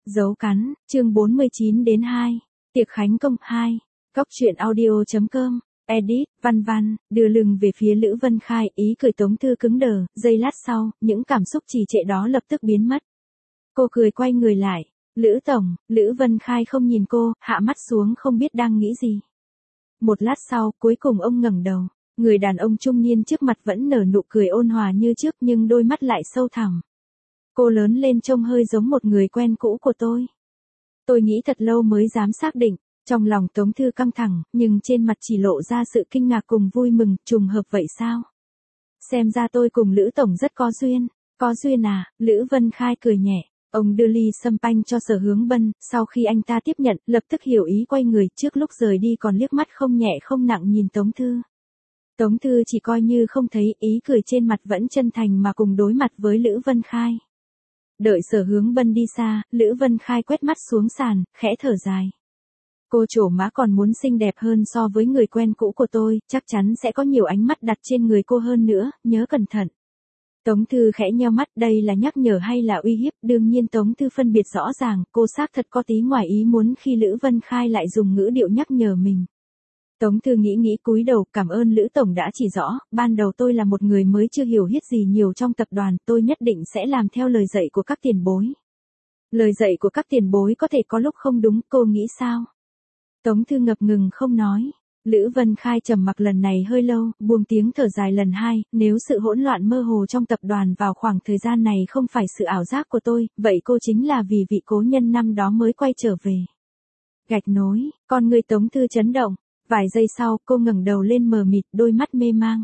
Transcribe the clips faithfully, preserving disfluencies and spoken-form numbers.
Dấu cắn, chương bốn mươi chín đến hai. Tiệc khánh công hai. Góc truyện audio.com. Edit, Văn Văn, đưa lưng về phía Lữ Vân Khai, ý cười Tống Thư cứng đờ, giây lát sau, những cảm xúc trì trệ đó lập tức biến mất. Cô cười quay người lại, Lữ Tổng, Lữ Vân Khai không nhìn cô, hạ mắt xuống không biết đang nghĩ gì. Một lát sau, cuối cùng ông ngẩng đầu, người đàn ông trung niên trước mặt vẫn nở nụ cười ôn hòa như trước nhưng đôi mắt lại sâu thẳm. Cô lớn lên trông hơi giống một người quen cũ của tôi. Tôi nghĩ thật lâu mới dám xác định, trong lòng Tống Thư căng thẳng, nhưng trên mặt chỉ lộ ra sự kinh ngạc cùng vui mừng, trùng hợp vậy sao? Xem ra tôi cùng Lữ Tổng rất có duyên. Có duyên à? Lữ Vân Khai cười nhẹ, ông đưa ly sâm panh cho Sở Hướng Bân, sau khi anh ta tiếp nhận, lập tức hiểu ý quay người, trước lúc rời đi còn liếc mắt không nhẹ không nặng nhìn Tống Thư. Tống Thư chỉ coi như không thấy, ý cười trên mặt vẫn chân thành mà cùng đối mặt với Lữ Vân Khai. Đợi Sở Hướng Bân đi xa, Lữ Vân Khai quét mắt xuống sàn, khẽ thở dài. Cô trổ mã còn muốn xinh đẹp hơn so với người quen cũ của tôi, chắc chắn sẽ có nhiều ánh mắt đặt trên người cô hơn nữa, nhớ cẩn thận. Tống Thư khẽ nheo mắt, đây là nhắc nhở hay là uy hiếp? Đương nhiên Tống Thư phân biệt rõ ràng, cô xác thật có tí ngoài ý muốn khi Lữ Vân Khai lại dùng ngữ điệu nhắc nhở mình. Tống Thư nghĩ nghĩ cúi đầu, cảm ơn Lữ Tổng đã chỉ rõ, ban đầu tôi là một người mới chưa hiểu biết gì nhiều trong tập đoàn, tôi nhất định sẽ làm theo lời dạy của các tiền bối. Lời dạy của các tiền bối có thể có lúc không đúng, cô nghĩ sao? Tống Thư ngập ngừng không nói. Lữ Vân Khai trầm mặc lần này hơi lâu, buông tiếng thở dài lần hai, nếu sự hỗn loạn mơ hồ trong tập đoàn vào khoảng thời gian này không phải sự ảo giác của tôi, vậy cô chính là vì vị cố nhân năm đó mới quay trở về. Gạch nối, con người Tống Thư chấn động, vài giây sau cô ngẩng đầu lên mờ mịt, đôi mắt mê mang.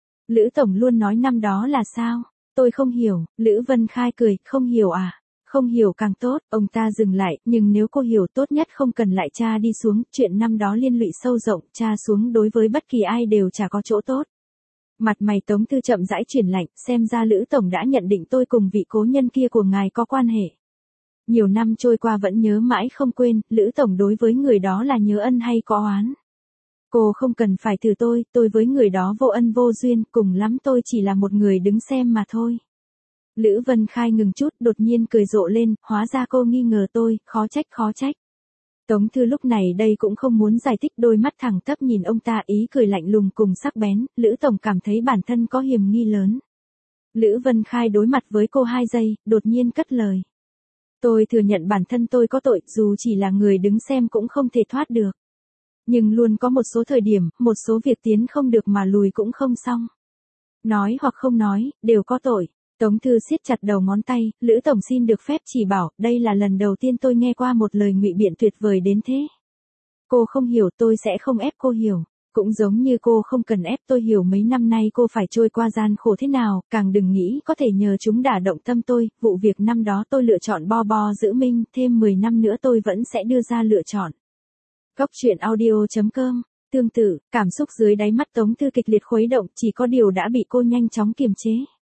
Lữ Tổng luôn nói năm đó là sao? Tôi không hiểu. Lữ Vân Khai cười, không hiểu à? Không hiểu càng tốt, ông ta dừng lại, nhưng nếu cô hiểu tốt nhất không cần lại tra đi xuống, chuyện năm đó liên lụy sâu rộng, tra xuống đối với bất kỳ ai đều chả có chỗ tốt. Mặt mày Tống Thư chậm rãi chuyển lạnh, xem ra Lữ Tổng đã nhận định tôi cùng vị cố nhân kia của ngài có quan hệ. Nhiều năm trôi qua vẫn nhớ mãi không quên, Lữ Tổng đối với người đó là nhớ ân hay có oán? Cô không cần phải thử tôi, tôi với người đó vô ân vô duyên, cùng lắm tôi chỉ là một người đứng xem mà thôi. Lữ Vân Khai ngừng chút, đột nhiên cười rộ lên, hóa ra cô nghi ngờ tôi, khó trách khó trách. Tống Thư lúc này đây cũng không muốn giải thích, đôi mắt thẳng tắp nhìn ông ta, ý cười lạnh lùng cùng sắc bén, Lữ Tổng cảm thấy bản thân có hiểm nghi lớn. Lữ Vân Khai đối mặt với cô hai giây, đột nhiên cất lời. Tôi thừa nhận bản thân tôi có tội, dù chỉ là người đứng xem cũng không thể thoát được. Nhưng luôn có một số thời điểm, một số việc tiến không được mà lùi cũng không xong. Nói hoặc không nói, đều có tội. Tống Thư siết chặt đầu ngón tay, Lữ Tổng xin được phép chỉ bảo, đây là lần đầu tiên tôi nghe qua một lời ngụy biện tuyệt vời đến thế. Cô không hiểu, tôi sẽ không ép cô hiểu. Cũng giống như cô không cần ép tôi hiểu mấy năm nay cô phải trôi qua gian khổ thế nào, càng đừng nghĩ có thể nhờ chúng đả động tâm tôi, vụ việc năm đó tôi lựa chọn bo bo giữ minh, thêm mười năm nữa tôi vẫn sẽ đưa ra lựa chọn. Góc truyện audio.com. Tương tự, cảm xúc dưới đáy mắt Tống Thư kịch liệt khuấy động, chỉ có điều đã bị cô nhanh chóng kiềm chế.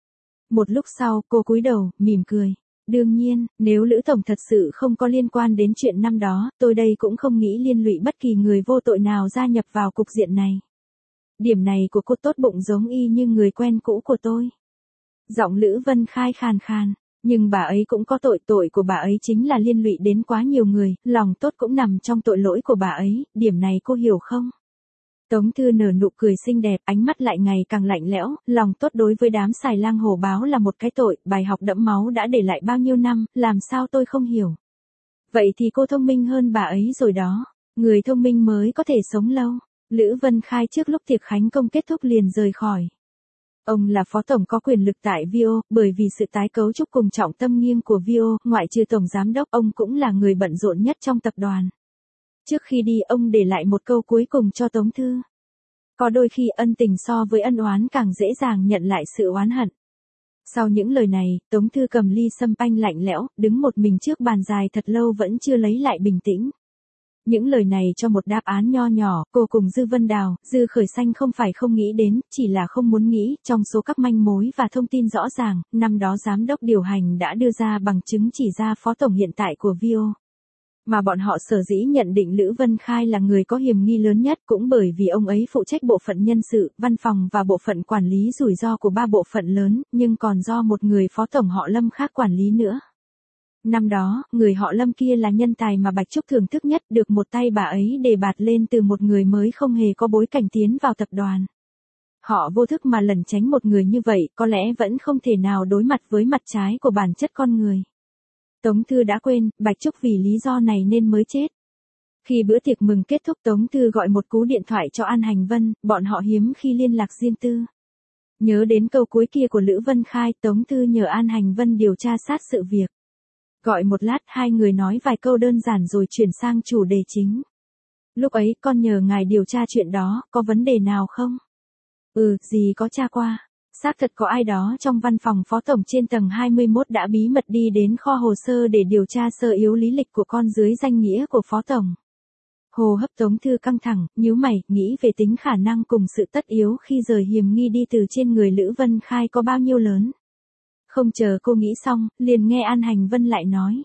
Một lúc sau, cô cúi đầu, mỉm cười. Đương nhiên, nếu Lữ Tổng thật sự không có liên quan đến chuyện năm đó, tôi đây cũng không nghĩ liên lụy bất kỳ người vô tội nào gia nhập vào cục diện này. Điểm này của cô tốt bụng giống y như người quen cũ của tôi. Giọng Lữ Vân Khai khàn khàn. Nhưng bà ấy cũng có tội, tội của bà ấy chính là liên lụy đến quá nhiều người, lòng tốt cũng nằm trong tội lỗi của bà ấy, điểm này cô hiểu không? Tống Thư nở nụ cười xinh đẹp, ánh mắt lại ngày càng lạnh lẽo, lòng tốt đối với đám xài lang hổ báo là một cái tội, bài học đẫm máu đã để lại bao nhiêu năm, làm sao tôi không hiểu? Vậy thì cô thông minh hơn bà ấy rồi đó, người thông minh mới có thể sống lâu. Lữ Vân Khai trước lúc tiệc khánh công kết thúc liền rời khỏi. Ông là phó tổng có quyền lực tại vê o, bởi vì sự tái cấu trúc cùng trọng tâm nghiêng của vê o, ngoại trừ tổng giám đốc, ông cũng là người bận rộn nhất trong tập đoàn. Trước khi đi ông để lại một câu cuối cùng cho Tống Thư. Có đôi khi ân tình so với ân oán càng dễ dàng nhận lại sự oán hận. Sau những lời này, Tống Thư cầm ly sâm panh lạnh lẽo, đứng một mình trước bàn dài thật lâu vẫn chưa lấy lại bình tĩnh. Những lời này cho một đáp án nho nhỏ, cô cùng Dư Vân Đào, Dư Khởi Xanh không phải không nghĩ đến, chỉ là không muốn nghĩ, trong số các manh mối và thông tin rõ ràng, năm đó giám đốc điều hành đã đưa ra bằng chứng chỉ ra phó tổng hiện tại của vê o. Mà bọn họ sở dĩ nhận định Lữ Vân Khai là người có hiểm nghi lớn nhất cũng bởi vì ông ấy phụ trách bộ phận nhân sự, văn phòng và bộ phận quản lý rủi ro của ba bộ phận lớn, nhưng còn do một người phó tổng họ Lâm khác quản lý nữa. Năm đó, người họ Lâm kia là nhân tài mà Bạch Trúc thưởng thức nhất, được một tay bà ấy đề bạt lên từ một người mới không hề có bối cảnh tiến vào tập đoàn. Họ vô thức mà lẩn tránh một người như vậy, có lẽ vẫn không thể nào đối mặt với mặt trái của bản chất con người. Tống Thư đã quên, Bạch Trúc vì lý do này nên mới chết. Khi bữa tiệc mừng kết thúc, Tống Thư gọi một cú điện thoại cho An Hành Vân, bọn họ hiếm khi liên lạc riêng tư. Nhớ đến câu cuối kia của Lữ Vân Khai, Tống Thư nhờ An Hành Vân điều tra sát sự việc. Gọi một lát, hai người nói vài câu đơn giản rồi chuyển sang chủ đề chính. Lúc ấy, con nhờ ngài điều tra chuyện đó, có vấn đề nào không? Ừ, gì có tra qua. Xác thật có ai đó trong văn phòng phó tổng trên tầng hai mươi mốt đã bí mật đi đến kho hồ sơ để điều tra sơ yếu lý lịch của con dưới danh nghĩa của phó tổng. Hô hấp Tống Thư căng thẳng, nhíu mày, nghĩ về tính khả năng cùng sự tất yếu khi rời hiểm nghi đi từ trên người Lữ Vân Khai có bao nhiêu lớn. Không chờ cô nghĩ xong, liền nghe An Hành Vân lại nói.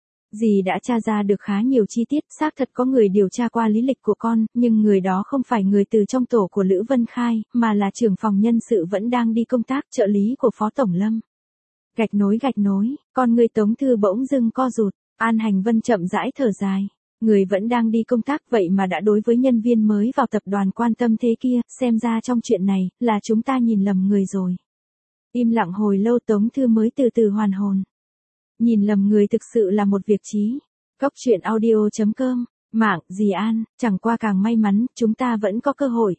Dì đã tra ra được khá nhiều chi tiết, xác thật có người điều tra qua lý lịch của con, nhưng người đó không phải người từ trong tổ của Lữ Vân Khai, mà là trưởng phòng nhân sự vẫn đang đi công tác, trợ lý của Phó Tổng Lâm. Gạch nối gạch nối, con người Tống Thư bỗng dưng co rụt, An Hành Vân chậm rãi thở dài. Người vẫn đang đi công tác vậy mà đã đối với nhân viên mới vào tập đoàn quan tâm thế kia, xem ra trong chuyện này, là chúng ta nhìn lầm người rồi. Im lặng hồi lâu Tống Thư mới từ từ hoàn hồn. Nhìn lầm người thực sự là một việc chí. Góc truyện audio chấm com, mạng, dì An, chẳng qua càng may mắn, chúng ta vẫn có cơ hội.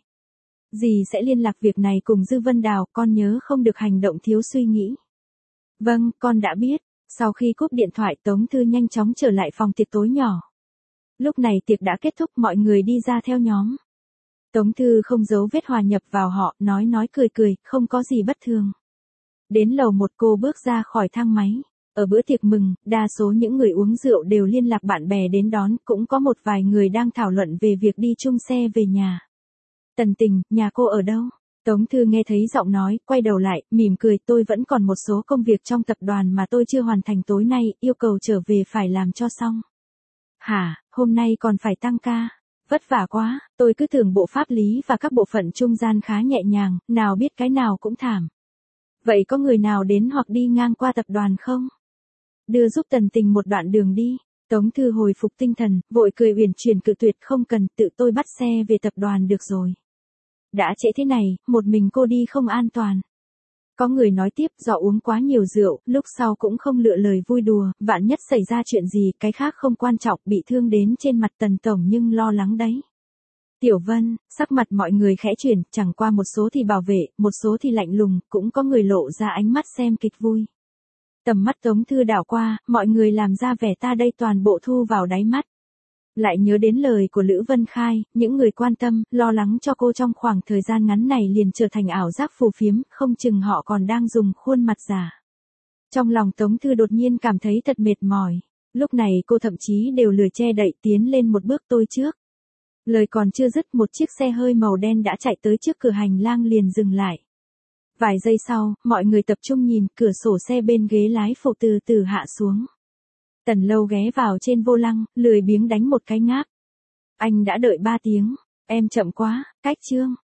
Dì sẽ liên lạc việc này cùng Dư Vân Đào, con nhớ không được hành động thiếu suy nghĩ. Vâng, con đã biết. Sau khi cúp điện thoại Tống Thư nhanh chóng trở lại phòng tiệc tối nhỏ. Lúc này tiệc đã kết thúc, mọi người đi ra theo nhóm. Tống Thư không giấu vết hòa nhập vào họ, nói nói cười cười, không có gì bất thường. Đến lầu một cô bước ra khỏi thang máy. Ở bữa tiệc mừng, đa số những người uống rượu đều liên lạc bạn bè đến đón, cũng có một vài người đang thảo luận về việc đi chung xe về nhà. Tần Tình, nhà cô ở đâu? Tống Thư nghe thấy giọng nói, quay đầu lại, mỉm cười, tôi vẫn còn một số công việc trong tập đoàn mà tôi chưa hoàn thành tối nay, yêu cầu trở về phải làm cho xong. Hả, hôm nay còn phải tăng ca? Vất vả quá, tôi cứ tưởng bộ pháp lý và các bộ phận trung gian khá nhẹ nhàng, nào biết cái nào cũng thảm. Vậy có người nào đến hoặc đi ngang qua tập đoàn không? Đưa giúp Tần Tình một đoạn đường đi. Tống Thư hồi phục tinh thần, vội cười uyển chuyển cự tuyệt, không cần, tự tôi bắt xe về tập đoàn được rồi. Đã trễ thế này, một mình cô đi không an toàn. Có người nói tiếp, do uống quá nhiều rượu, lúc sau cũng không lựa lời vui đùa, vạn nhất xảy ra chuyện gì, cái khác không quan trọng, bị thương đến trên mặt Tần Tổng nhưng lo lắng đấy. Tiểu Vân, sắc mặt mọi người khẽ chuyển, chẳng qua một số thì bảo vệ, một số thì lạnh lùng, cũng có người lộ ra ánh mắt xem kịch vui. Tầm mắt Tống Thư đảo qua, mọi người làm ra vẻ ta đây toàn bộ thu vào đáy mắt. Lại nhớ đến lời của Lữ Vân Khai, những người quan tâm, lo lắng cho cô trong khoảng thời gian ngắn này liền trở thành ảo giác phù phiếm, không chừng họ còn đang dùng khuôn mặt giả. Trong lòng Tống Thư đột nhiên cảm thấy thật mệt mỏi. Lúc này cô thậm chí đều lười che đậy, tiến lên một bước, tôi trước. Lời còn chưa dứt, một chiếc xe hơi màu đen đã chạy tới trước cửa hành lang liền dừng lại. Vài giây sau, mọi người tập trung nhìn, cửa sổ xe bên ghế lái phụ từ từ hạ xuống. Tần Lâu ghé vào trên vô lăng, lười biếng đánh một cái ngáp. Anh đã đợi ba tiếng, em chậm quá, cách chương.